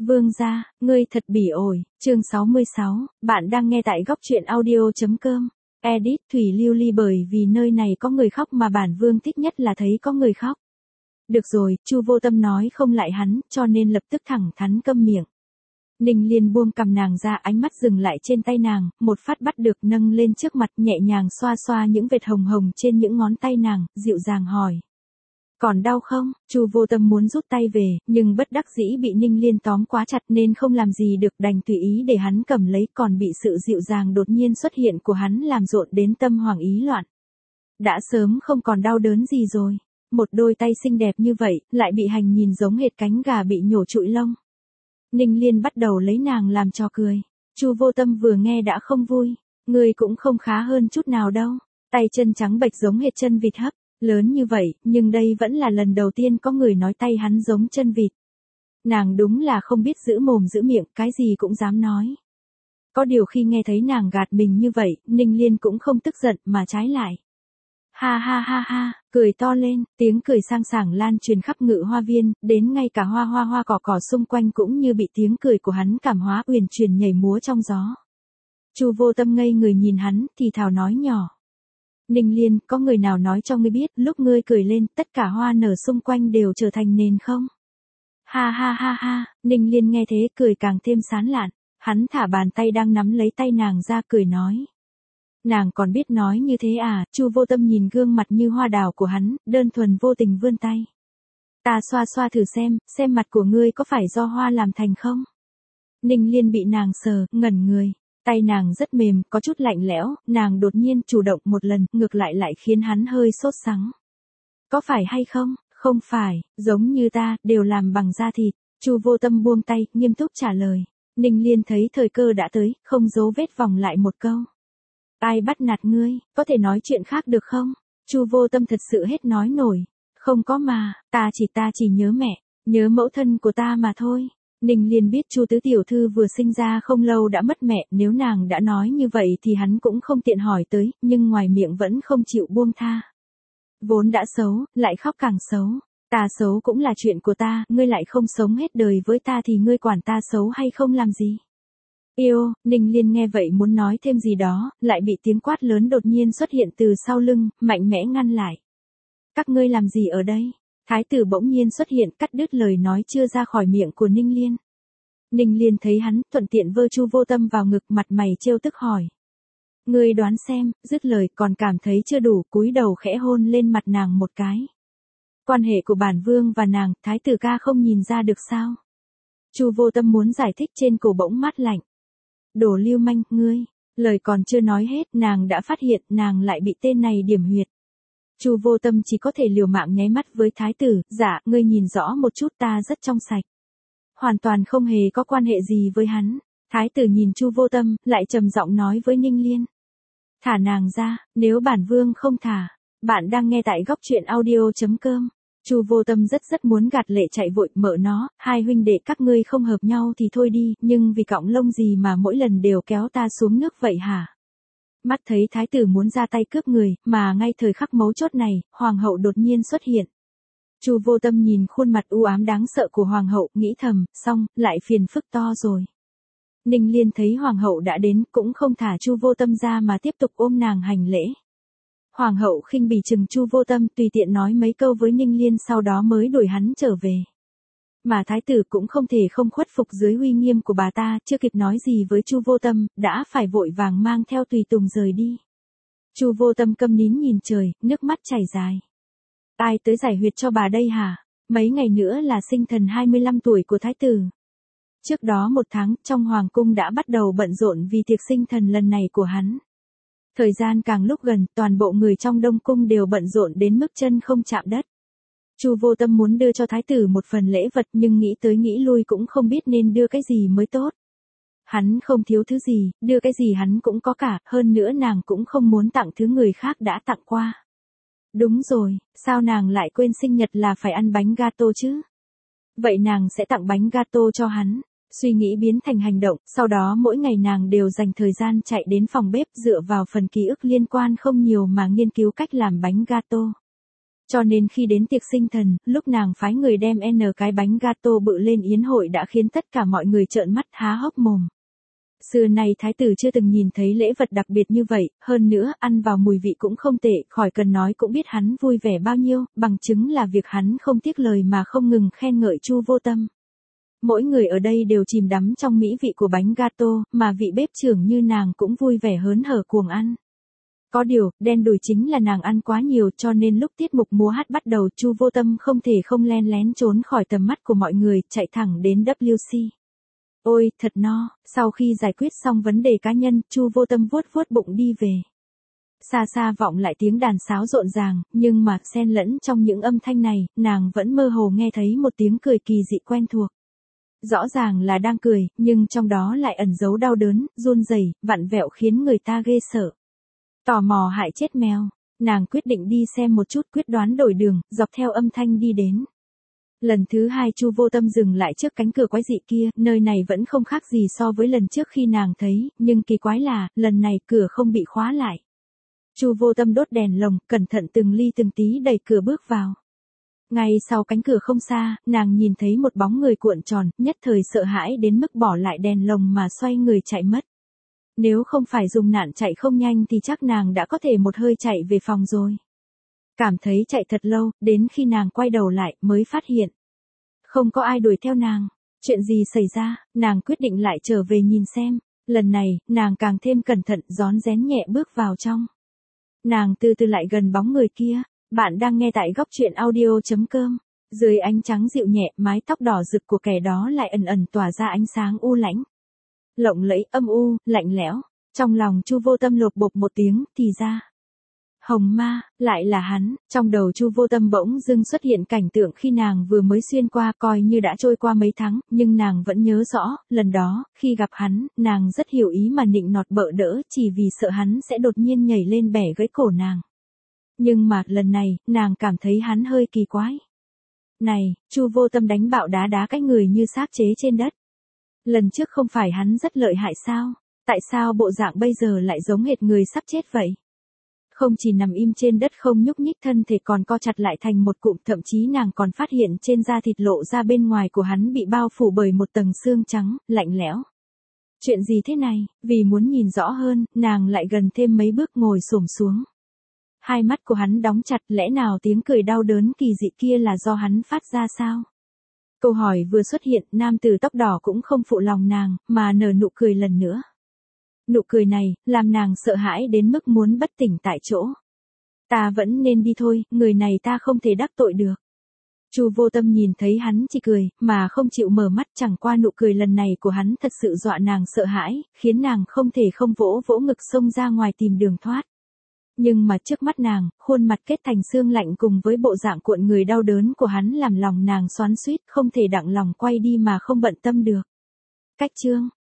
Vương gia, ngươi thật bỉ ổi, chương 66, bạn đang nghe tại góc truyện audio.com. Edit Thủy Lưu Ly bởi vì nơi này có người khóc mà bản vương thích nhất là thấy có người khóc. Được rồi, Chu Vô Tâm nói không lại hắn, cho nên lập tức thẳng thắn câm miệng. Ninh Liên buông cầm nàng ra, ánh mắt dừng lại trên tay nàng, một phát bắt được nâng lên trước mặt, nhẹ nhàng xoa xoa những vệt hồng hồng trên những ngón tay nàng, dịu dàng hỏi. Còn đau không? Chu Vô Tâm muốn rút tay về, nhưng bất đắc dĩ bị Ninh Liên tóm quá chặt nên không làm gì được, đành tùy ý để hắn cầm lấy, còn bị sự dịu dàng đột nhiên xuất hiện của hắn làm rộn đến tâm hoảng ý loạn. Đã sớm không còn đau đớn gì rồi. Một đôi tay xinh đẹp như vậy, lại bị hành nhìn giống hệt cánh gà bị nhổ trụi lông. Ninh Liên bắt đầu lấy nàng làm trò cười. Chu Vô Tâm vừa nghe đã không vui. Người cũng không khá hơn chút nào đâu. Tay chân trắng bệch giống hệt chân vịt hấp. Lớn như vậy, nhưng đây vẫn là lần đầu tiên có người nói tay hắn giống chân vịt. Nàng đúng là không biết giữ mồm giữ miệng, cái gì cũng dám nói. Có điều khi nghe thấy nàng gạt mình như vậy, Ninh Liên cũng không tức giận mà trái lại. Ha ha ha ha, cười to lên, tiếng cười sang sảng lan truyền khắp Ngự Hoa Viên, đến ngay cả hoa cỏ xung quanh cũng như bị tiếng cười của hắn cảm hóa, uyển chuyển nhảy múa trong gió. Chu Vô Tâm ngây người nhìn hắn, thì thào nói nhỏ. Ninh Liên, có người nào nói cho ngươi biết, lúc ngươi cười lên, tất cả hoa nở xung quanh đều trở thành nền không? Ha ha ha ha, Ninh Liên nghe thế cười càng thêm sán lạn, hắn thả bàn tay đang nắm lấy tay nàng ra cười nói. Nàng còn biết nói như thế à? Chu Vô Tâm nhìn gương mặt như hoa đào của hắn, đơn thuần vô tình vươn tay. Ta xoa xoa thử xem mặt của ngươi có phải do hoa làm thành không? Ninh Liên bị nàng sờ, ngẩn người. Tay nàng rất mềm, có chút lạnh lẽo, nàng đột nhiên chủ động một lần, ngược lại khiến hắn hơi sốt sắng. Có phải hay không? Không phải, giống như ta, đều làm bằng da thịt. Chu Vô Tâm buông tay, nghiêm túc trả lời. Ninh Liên thấy thời cơ đã tới, không giấu vết vòng lại một câu. Ai bắt nạt ngươi, có thể nói chuyện khác được không? Chu Vô Tâm thật sự hết nói nổi. Không có mà, ta chỉ nhớ mẹ, nhớ mẫu thân của ta mà thôi. Ninh Liên biết Chu tứ tiểu thư vừa sinh ra không lâu đã mất mẹ, nếu nàng đã nói như vậy thì hắn cũng không tiện hỏi tới, nhưng ngoài miệng vẫn không chịu buông tha. Vốn đã xấu, lại khóc càng xấu. Ta xấu cũng là chuyện của ta, ngươi lại không sống hết đời với ta thì ngươi quản ta xấu hay không làm gì? Yêu, Ninh Liên nghe vậy muốn nói thêm gì đó, lại bị tiếng quát lớn đột nhiên xuất hiện từ sau lưng, mạnh mẽ ngăn lại. Các ngươi làm gì ở đây? Thái tử bỗng nhiên xuất hiện, cắt đứt lời nói chưa ra khỏi miệng của Ninh Liên. Ninh Liên thấy hắn, thuận tiện vơ Chu Vô Tâm vào ngực, mặt mày trêu tức hỏi. Ngươi đoán xem, dứt lời còn cảm thấy chưa đủ, cúi đầu khẽ hôn lên mặt nàng một cái. Quan hệ của bản vương và nàng, thái tử ca không nhìn ra được sao? Chu Vô Tâm muốn giải thích, trên cổ bỗng mát lạnh. Đồ lưu manh, ngươi, lời còn chưa nói hết, nàng đã phát hiện nàng lại bị tên này điểm huyệt. Chu Vô Tâm chỉ có thể liều mạng nháy mắt với thái tử, dạ, ngươi nhìn rõ một chút, ta rất trong sạch. Hoàn toàn không hề có quan hệ gì với hắn. Thái tử nhìn Chu Vô Tâm, lại trầm giọng nói với Ninh Liên. Thả nàng ra, nếu bản vương không thả. Bạn đang nghe tại góc truyện audio.com. Chu Vô Tâm rất muốn gạt lệ chạy vội, mợ nó, hai huynh đệ các ngươi không hợp nhau thì thôi đi, nhưng vì cọng lông gì mà mỗi lần đều kéo ta xuống nước vậy hả? Mắt thấy thái tử muốn ra tay cướp người, mà ngay thời khắc mấu chốt này, hoàng hậu đột nhiên xuất hiện. Chu Vô Tâm nhìn khuôn mặt u ám đáng sợ của hoàng hậu, nghĩ thầm, xong, lại phiền phức to rồi. Ninh Liên thấy hoàng hậu đã đến, cũng không thả Chu Vô Tâm ra mà tiếp tục ôm nàng hành lễ. Hoàng hậu khinh bỉ chừng Chu Vô Tâm, tùy tiện nói mấy câu với Ninh Liên, sau đó mới đuổi hắn trở về. Mà thái tử cũng không thể không khuất phục dưới uy nghiêm của bà ta, chưa kịp nói gì với Chu Vô Tâm, đã phải vội vàng mang theo tùy tùng rời đi. Chu Vô Tâm câm nín nhìn trời, nước mắt chảy dài. Ai tới giải huyệt cho bà đây hả? Mấy ngày nữa là sinh thần 25 tuổi của thái tử. Trước đó 1 tháng, trong hoàng cung đã bắt đầu bận rộn vì tiệc sinh thần lần này của hắn. Thời gian càng lúc gần, toàn bộ người trong Đông cung đều bận rộn đến mức chân không chạm đất. Chu Vô Tâm muốn đưa cho thái tử một phần lễ vật, nhưng nghĩ tới nghĩ lui cũng không biết nên đưa cái gì mới tốt. Hắn không thiếu thứ gì, đưa cái gì hắn cũng có cả, hơn nữa nàng cũng không muốn tặng thứ người khác đã tặng qua. Đúng rồi, sao nàng lại quên sinh nhật là phải ăn bánh gato chứ? Vậy nàng sẽ tặng bánh gato cho hắn. Suy nghĩ biến thành hành động, sau đó mỗi ngày nàng đều dành thời gian chạy đến phòng bếp, dựa vào phần ký ức liên quan không nhiều mà nghiên cứu cách làm bánh gato. Cho nên khi đến tiệc sinh thần, lúc nàng phái người đem cái bánh gato bự lên yến hội đã khiến tất cả mọi người trợn mắt há hốc mồm. Xưa nay thái tử chưa từng nhìn thấy lễ vật đặc biệt như vậy, hơn nữa ăn vào mùi vị cũng không tệ, khỏi cần nói cũng biết hắn vui vẻ bao nhiêu, bằng chứng là việc hắn không tiếc lời mà không ngừng khen ngợi Chu Vô Tâm. Mỗi người ở đây đều chìm đắm trong mỹ vị của bánh gato, mà vị bếp trưởng như nàng cũng vui vẻ hớn hở cuồng ăn. Có điều, đen đủi chính là nàng ăn quá nhiều cho nên lúc tiết mục múa hát bắt đầu Chu Vô Tâm không thể không len lén trốn khỏi tầm mắt của mọi người, chạy thẳng đến WC. Ôi, thật no, sau khi giải quyết xong vấn đề cá nhân, Chu Vô Tâm vuốt vuốt bụng đi về. Xa xa vọng lại tiếng đàn sáo rộn ràng, nhưng mà xen lẫn trong những âm thanh này, nàng vẫn mơ hồ nghe thấy một tiếng cười kỳ dị quen thuộc. Rõ ràng là đang cười, nhưng trong đó lại ẩn giấu đau đớn, run rẩy, vặn vẹo khiến người ta ghê sợ. Tò mò hại chết mèo, nàng quyết định đi xem một chút, quyết đoán đổi đường, dọc theo âm thanh đi đến. Lần thứ hai Chu Vô Tâm dừng lại trước cánh cửa quái dị kia, nơi này vẫn không khác gì so với lần trước khi nàng thấy, nhưng kỳ quái là, lần này cửa không bị khóa lại. Chu Vô Tâm đốt đèn lồng, cẩn thận từng ly từng tí đẩy cửa bước vào. Ngay sau cánh cửa không xa, nàng nhìn thấy một bóng người cuộn tròn, nhất thời sợ hãi đến mức bỏ lại đèn lồng mà xoay người chạy mất. Nếu không phải dùng nạn chạy không nhanh thì chắc nàng đã có thể một hơi chạy về phòng rồi. Cảm thấy chạy thật lâu, đến khi nàng quay đầu lại mới phát hiện. Không có ai đuổi theo nàng. Chuyện gì xảy ra, nàng quyết định lại trở về nhìn xem. Lần này, nàng càng thêm cẩn thận rón rén nhẹ bước vào trong. Nàng từ từ lại gần bóng người kia. Bạn đang nghe tại góc truyện audio.com. Dưới ánh trắng dịu nhẹ, mái tóc đỏ rực của kẻ đó lại ẩn ẩn tỏa ra ánh sáng u lãnh. Lộng lẫy, âm u, lạnh lẽo. Trong lòng Chu Vô Tâm lột bột một tiếng, thì ra. Hồng ma, lại là hắn, trong đầu Chu Vô Tâm bỗng dưng xuất hiện cảnh tượng khi nàng vừa mới xuyên qua, coi như đã trôi qua mấy tháng, nhưng nàng vẫn nhớ rõ, lần đó, khi gặp hắn, nàng rất hiểu ý mà nịnh nọt bợ đỡ chỉ vì sợ hắn sẽ đột nhiên nhảy lên bẻ gãy cổ nàng. Nhưng mà, lần này, nàng cảm thấy hắn hơi kỳ quái. Này, Chu Vô Tâm đánh bạo đá cái người như xác chế trên đất. Lần trước không phải hắn rất lợi hại sao? Tại sao bộ dạng bây giờ lại giống hệt người sắp chết vậy? Không chỉ nằm im trên đất không nhúc nhích, thân thể còn co chặt lại thành một cụm, thậm chí nàng còn phát hiện trên da thịt lộ ra bên ngoài của hắn bị bao phủ bởi một tầng xương trắng, lạnh lẽo. Chuyện gì thế này? Vì muốn nhìn rõ hơn, nàng lại gần thêm mấy bước ngồi xổm xuống. Hai mắt của hắn đóng chặt, lẽ nào tiếng cười đau đớn kỳ dị kia là do hắn phát ra sao? Câu hỏi vừa xuất hiện, nam tử tóc đỏ cũng không phụ lòng nàng, mà nở nụ cười lần nữa. Nụ cười này, làm nàng sợ hãi đến mức muốn bất tỉnh tại chỗ. Ta vẫn nên đi thôi, người này ta không thể đắc tội được. Chu Vô Tâm nhìn thấy hắn chỉ cười, mà không chịu mở mắt, chẳng qua nụ cười lần này của hắn thật sự dọa nàng sợ hãi, khiến nàng không thể không vỗ vỗ ngực xông ra ngoài tìm đường thoát. Nhưng mà trước mắt nàng, khuôn mặt kết thành xương lạnh cùng với bộ dạng cuộn người đau đớn của hắn làm lòng nàng xoắn xuýt, không thể đặng lòng quay đi mà không bận tâm được. Cách chương